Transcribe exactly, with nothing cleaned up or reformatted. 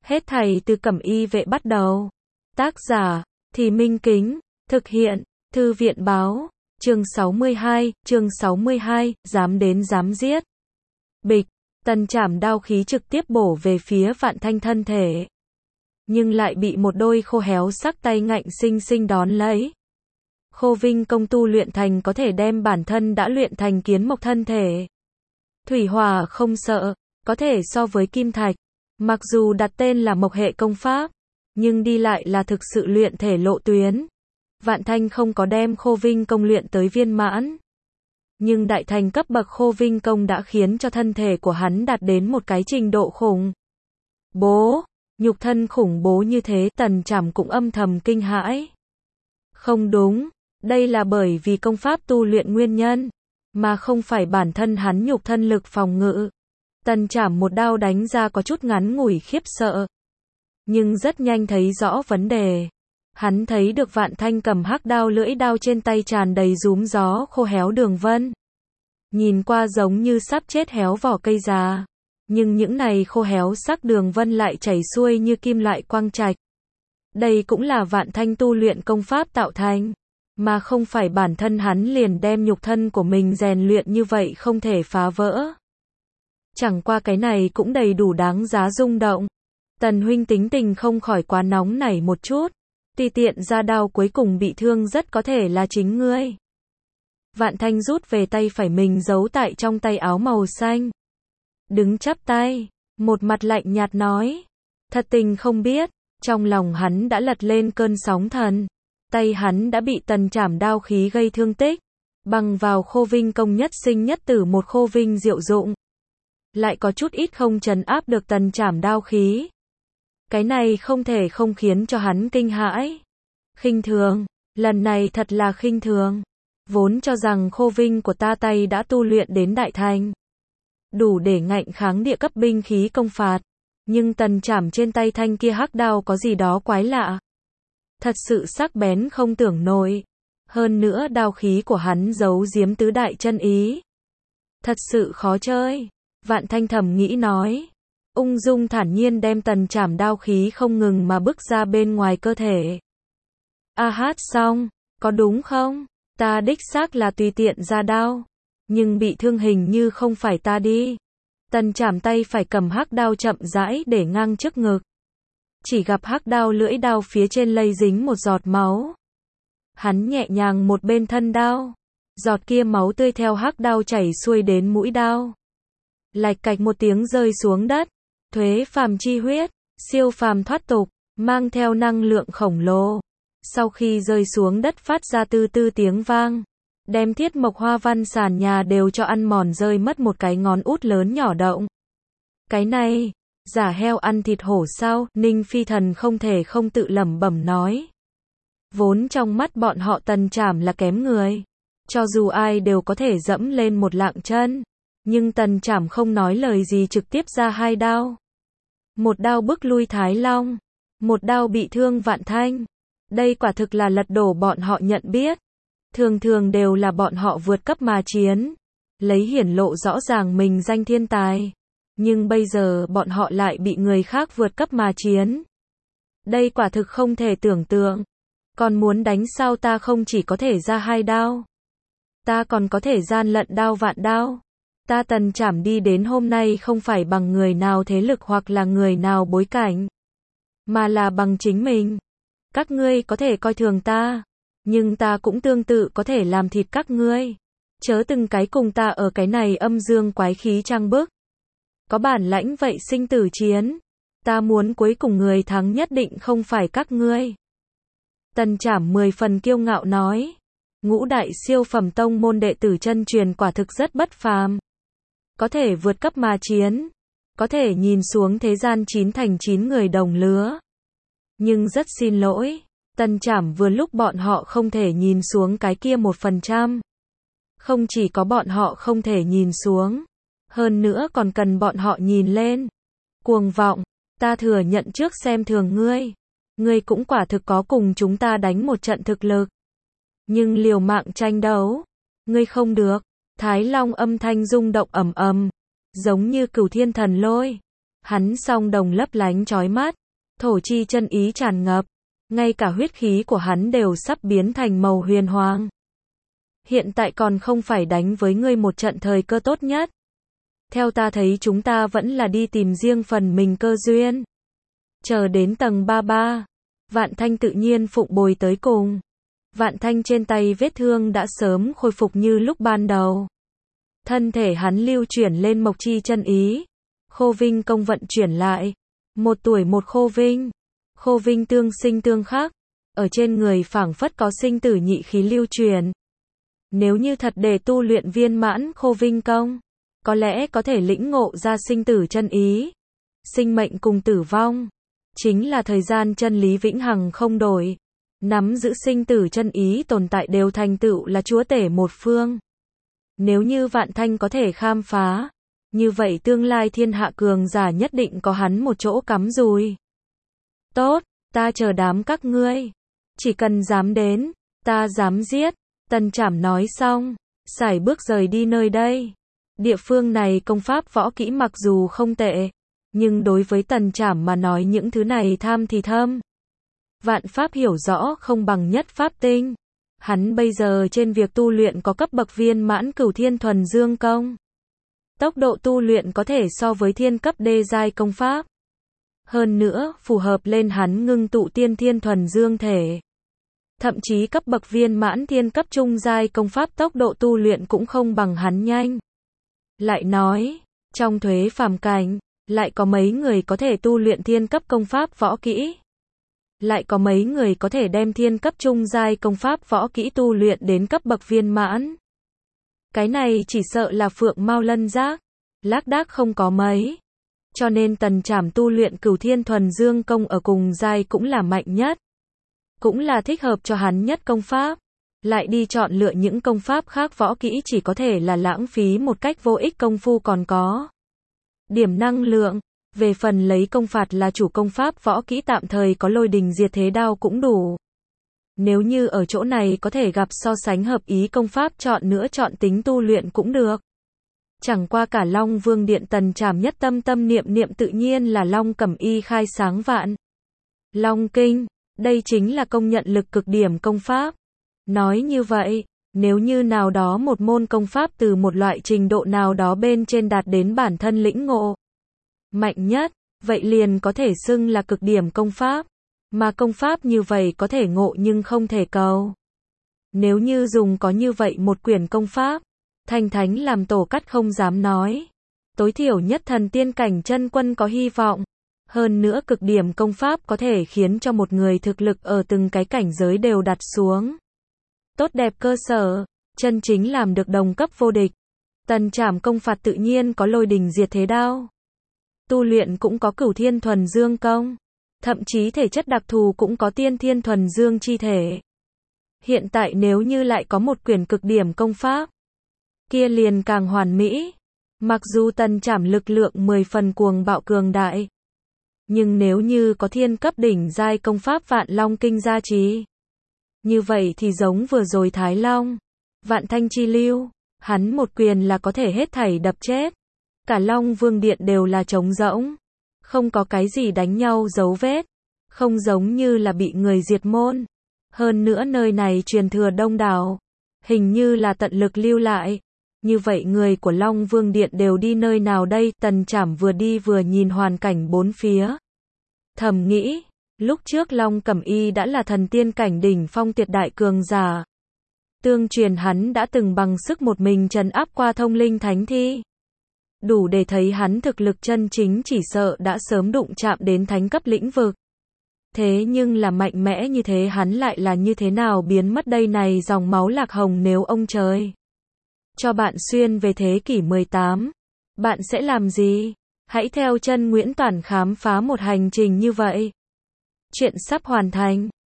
Hết thảy từ Cẩm Y vệ bắt đầu. Tác giả, Thì Minh Kính, thực hiện, Thư viện báo, chương sáu mươi hai, chương sáu mươi hai, dám đến dám giết. Bịch, Tần Trảm đao khí trực tiếp bổ về phía Vạn Thanh thân thể. Nhưng lại bị một đôi khô héo sắc tay ngạnh sinh sinh đón lấy. Khô Vinh công tu luyện thành có thể đem bản thân đã luyện thành kiến mộc thân thể. Thủy hỏa không sợ, có thể so với kim thạch. Mặc dù đặt tên là mộc hệ công pháp, nhưng đi lại là thực sự luyện thể lộ tuyến. Vạn Thanh không có đem Khô Vinh công luyện tới viên mãn. Nhưng đại thành cấp bậc Khô Vinh công đã khiến cho thân thể của hắn đạt đến một cái trình độ khủng bố. Nhục thân khủng bố như thế Tần Trảm cũng âm thầm kinh hãi. Không đúng, đây là bởi vì công pháp tu luyện nguyên nhân, mà không phải bản thân hắn nhục thân lực phòng ngự. Tần Trảm một đao đánh ra có chút ngắn ngủi khiếp sợ. Nhưng rất nhanh thấy rõ vấn đề. Hắn thấy được Vạn Thanh cầm hắc đao lưỡi đao trên tay tràn đầy rúm gió khô héo đường vân. Nhìn qua giống như sắp chết héo vỏ cây già. Nhưng những này khô héo sắc đường vân lại chảy xuôi như kim loại quang trạch. Đây cũng là Vạn Thanh tu luyện công pháp tạo thành, mà không phải bản thân hắn liền đem nhục thân của mình rèn luyện như vậy không thể phá vỡ. Chẳng qua cái này cũng đầy đủ đáng giá rung động. Tần huynh tính tình không khỏi quá nóng nảy một chút. Tùy tiện ra đao cuối cùng bị thương rất có thể là chính ngươi. Vạn Thanh rút về tay phải mình giấu tại trong tay áo màu xanh. Đứng chắp tay, một mặt lạnh nhạt nói. Thật tình không biết, trong lòng hắn đã lật lên cơn sóng thần. Tay hắn đã bị Tần Trảm đao khí gây thương tích. Bằng vào Khô Vinh công nhất sinh nhất tử một Khô Vinh diệu dụng. Lại có chút ít không trấn áp được Tần Trảm đao khí. Cái này không thể không khiến cho hắn kinh hãi. Khinh thường, lần này thật là khinh thường. Vốn cho rằng Khô Vinh của ta tay đã tu luyện đến đại thành, đủ để ngạnh kháng địa cấp binh khí công phạt. Nhưng Tần Trảm trên tay thanh kia hắc đao có gì đó quái lạ. Thật sự sắc bén không tưởng nổi. Hơn nữa đao khí của hắn giấu giếm tứ đại chân ý. Thật sự khó chơi. Vạn Thanh thầm nghĩ nói. Ung dung thản nhiên đem Tần Trảm đao khí không ngừng mà bức ra bên ngoài cơ thể. A hát xong, có đúng không? Ta đích xác là tùy tiện ra đao. Nhưng bị thương hình như không phải ta đi. Tần Trảm tay phải cầm hắc đao chậm rãi để ngang trước ngực. Chỉ gặp hắc đao lưỡi đao phía trên lây dính một giọt máu. Hắn nhẹ nhàng một bên thân đao. Giọt kia máu tươi theo hắc đao chảy xuôi đến mũi đao. Lạch cạch một tiếng rơi xuống đất. Thuế phàm chi huyết, siêu phàm thoát tục, mang theo năng lượng khổng lồ. Sau khi rơi xuống đất phát ra tư tư tiếng vang. Đem thiết mộc hoa văn sàn nhà đều cho ăn mòn rơi mất một cái ngón út lớn nhỏ động. Cái này, giả heo ăn thịt hổ sao? Ninh Phi Thần không thể không tự lẩm bẩm nói. Vốn trong mắt bọn họ Tần Trảm là kém người. Cho dù ai đều có thể dẫm lên một lạng chân. Nhưng Tần Trảm không nói lời gì trực tiếp ra hai đao. Một đao bức lui Thái Long. Một đao bị thương Vạn Thanh. Đây quả thực là lật đổ bọn họ nhận biết. Thường thường đều là bọn họ vượt cấp mà chiến. Lấy hiển lộ rõ ràng mình danh thiên tài. Nhưng bây giờ bọn họ lại bị người khác vượt cấp mà chiến. Đây quả thực không thể tưởng tượng. Còn muốn đánh sao ta không chỉ có thể ra hai đao. Ta còn có thể gian lận đao vạn đao. Ta Tần Trảm đi đến hôm nay không phải bằng người nào thế lực hoặc là người nào bối cảnh. Mà là bằng chính mình. Các ngươi có thể coi thường ta. Nhưng ta cũng tương tự có thể làm thịt các ngươi. Chớ từng cái cùng ta ở cái này âm dương quái khí trang bức. Có bản lãnh vậy sinh tử chiến. Ta muốn cuối cùng người thắng nhất định không phải các ngươi. Tần Trảm mười phần kiêu ngạo nói. Ngũ đại siêu phẩm tông môn đệ tử chân truyền quả thực rất bất phàm. Có thể vượt cấp mà chiến. Có thể nhìn xuống thế gian chín thành chín người đồng lứa. Nhưng rất xin lỗi. Tần Trảm vừa lúc bọn họ không thể nhìn xuống cái kia một phần trăm. Không chỉ có bọn họ không thể nhìn xuống. Hơn nữa còn cần bọn họ nhìn lên. Cuồng vọng. Ta thừa nhận trước xem thường ngươi. Ngươi cũng quả thực có cùng chúng ta đánh một trận thực lực. Nhưng liều mạng tranh đấu. Ngươi không được. Thái Long âm thanh rung động ầm ầm. Giống như cửu thiên thần lôi. Hắn song đồng lấp lánh chói mắt, thổ chi chân ý tràn ngập, ngay cả huyết khí của hắn đều sắp biến thành màu huyền hoàng. Hiện tại còn không phải đánh với ngươi một trận thời cơ tốt nhất. Theo ta thấy chúng ta vẫn là đi tìm riêng phần mình cơ duyên. Chờ đến tầng ba ba, Vạn Thanh tự nhiên phụng bồi tới cùng. Vạn Thanh trên tay vết thương đã sớm khôi phục như lúc ban đầu. Thân thể hắn lưu chuyển lên mộc chi chân ý. Khô vinh công vận chuyển lại. Một tuổi một khô vinh. Khô vinh tương sinh tương khắc. Ở trên người phảng phất có sinh tử nhị khí lưu truyền. Nếu như thật để tu luyện viên mãn khô vinh công, có lẽ có thể lĩnh ngộ ra sinh tử chân ý. Sinh mệnh cùng tử vong, chính là thời gian chân lý vĩnh hằng không đổi. Nắm giữ sinh tử chân ý tồn tại đều thành tựu là chúa tể một phương. Nếu như Vạn Thanh có thể khám phá, như vậy tương lai thiên hạ cường giả nhất định có hắn một chỗ cắm rùi. Tốt, ta chờ đám các ngươi. Chỉ cần dám đến, ta dám giết. Tần Trảm nói xong, sải bước rời đi nơi đây. Địa phương này công pháp võ kỹ mặc dù không tệ, nhưng đối với Tần Trảm mà nói những thứ này tham thì thâm. Vạn pháp hiểu rõ không bằng nhất pháp tinh. Hắn bây giờ trên việc tu luyện có cấp bậc viên mãn cửu thiên thuần dương công. Tốc độ tu luyện có thể so với thiên cấp đê giai công pháp. Hơn nữa, phù hợp lên hắn ngưng tụ tiên thiên thuần dương thể. Thậm chí cấp bậc viên mãn thiên cấp trung giai công pháp tốc độ tu luyện cũng không bằng hắn nhanh. Lại nói, trong thuế phàm cảnh, lại có mấy người có thể tu luyện thiên cấp công pháp võ kỹ. Lại có mấy người có thể đem thiên cấp trung giai công pháp võ kỹ tu luyện đến cấp bậc viên mãn. Cái này chỉ sợ là phượng mao lân giác, lác đác không có mấy. Cho nên Tần Trảm tu luyện cửu thiên thuần dương công ở cùng giai cũng là mạnh nhất. Cũng là thích hợp cho hắn nhất công pháp. Lại đi chọn lựa những công pháp khác võ kỹ chỉ có thể là lãng phí một cách vô ích công phu còn có. Điểm năng lượng, về phần lấy công phạt là chủ công pháp võ kỹ tạm thời có lôi đình diệt thế đao cũng đủ. Nếu như ở chỗ này có thể gặp so sánh hợp ý công pháp chọn nữa chọn tính tu luyện cũng được. Chẳng qua cả Long Vương Điện Tần Trảm nhất tâm tâm niệm niệm tự nhiên là Long Cẩm Y khai sáng vạn. Long Kinh, đây chính là công nhận lực cực điểm công pháp. Nói như vậy, nếu như nào đó một môn công pháp từ một loại trình độ nào đó bên trên đạt đến bản thân lĩnh ngộ mạnh nhất, vậy liền có thể xưng là cực điểm công pháp. Mà công pháp như vậy có thể ngộ nhưng không thể cầu. Nếu như dùng có như vậy một quyển công pháp, Thanh Thánh làm tổ cắt không dám nói. Tối thiểu nhất thần tiên cảnh chân quân có hy vọng. Hơn nữa cực điểm công pháp có thể khiến cho một người thực lực ở từng cái cảnh giới đều đặt xuống. Tốt đẹp cơ sở, chân chính làm được đồng cấp vô địch. Tần Trảm công phạt tự nhiên có lôi đình diệt thế đao. Tu luyện cũng có cửu thiên thuần dương công. Thậm chí thể chất đặc thù cũng có tiên thiên thuần dương chi thể. Hiện tại nếu như lại có một quyển cực điểm công pháp, kia liền càng hoàn mỹ. Mặc dù Tần Trảm lực lượng mười phần cuồng bạo cường đại, nhưng nếu như có thiên cấp đỉnh giai công pháp Vạn Long Kinh gia trì, như vậy thì giống vừa rồi Thái Long, Vạn Thanh chi lưu, hắn một quyền là có thể hết thảy đập chết. Cả Long Vương Điện đều là trống rỗng, không có cái gì đánh nhau dấu vết, không giống như là bị người diệt môn. Hơn nữa nơi này truyền thừa đông đảo, hình như là tận lực lưu lại. Như vậy người của Long Vương Điện đều đi nơi nào đây? Tần Trảm vừa đi vừa nhìn hoàn cảnh bốn phía. Thầm nghĩ, lúc trước Long Cẩm Y đã là thần tiên cảnh đỉnh phong tuyệt đại cường giả. Tương truyền hắn đã từng bằng sức một mình trấn áp qua thông linh thánh thi. Đủ để thấy hắn thực lực chân chính chỉ sợ đã sớm đụng chạm đến thánh cấp lĩnh vực. Thế nhưng là mạnh mẽ như thế hắn lại là như thế nào biến mất đây này dòng máu lạc hồng nếu ông trời cho bạn xuyên về thế kỷ mười tám, bạn sẽ làm gì? Hãy theo chân Nguyễn Toản khám phá một hành trình như vậy. Chuyện sắp hoàn thành.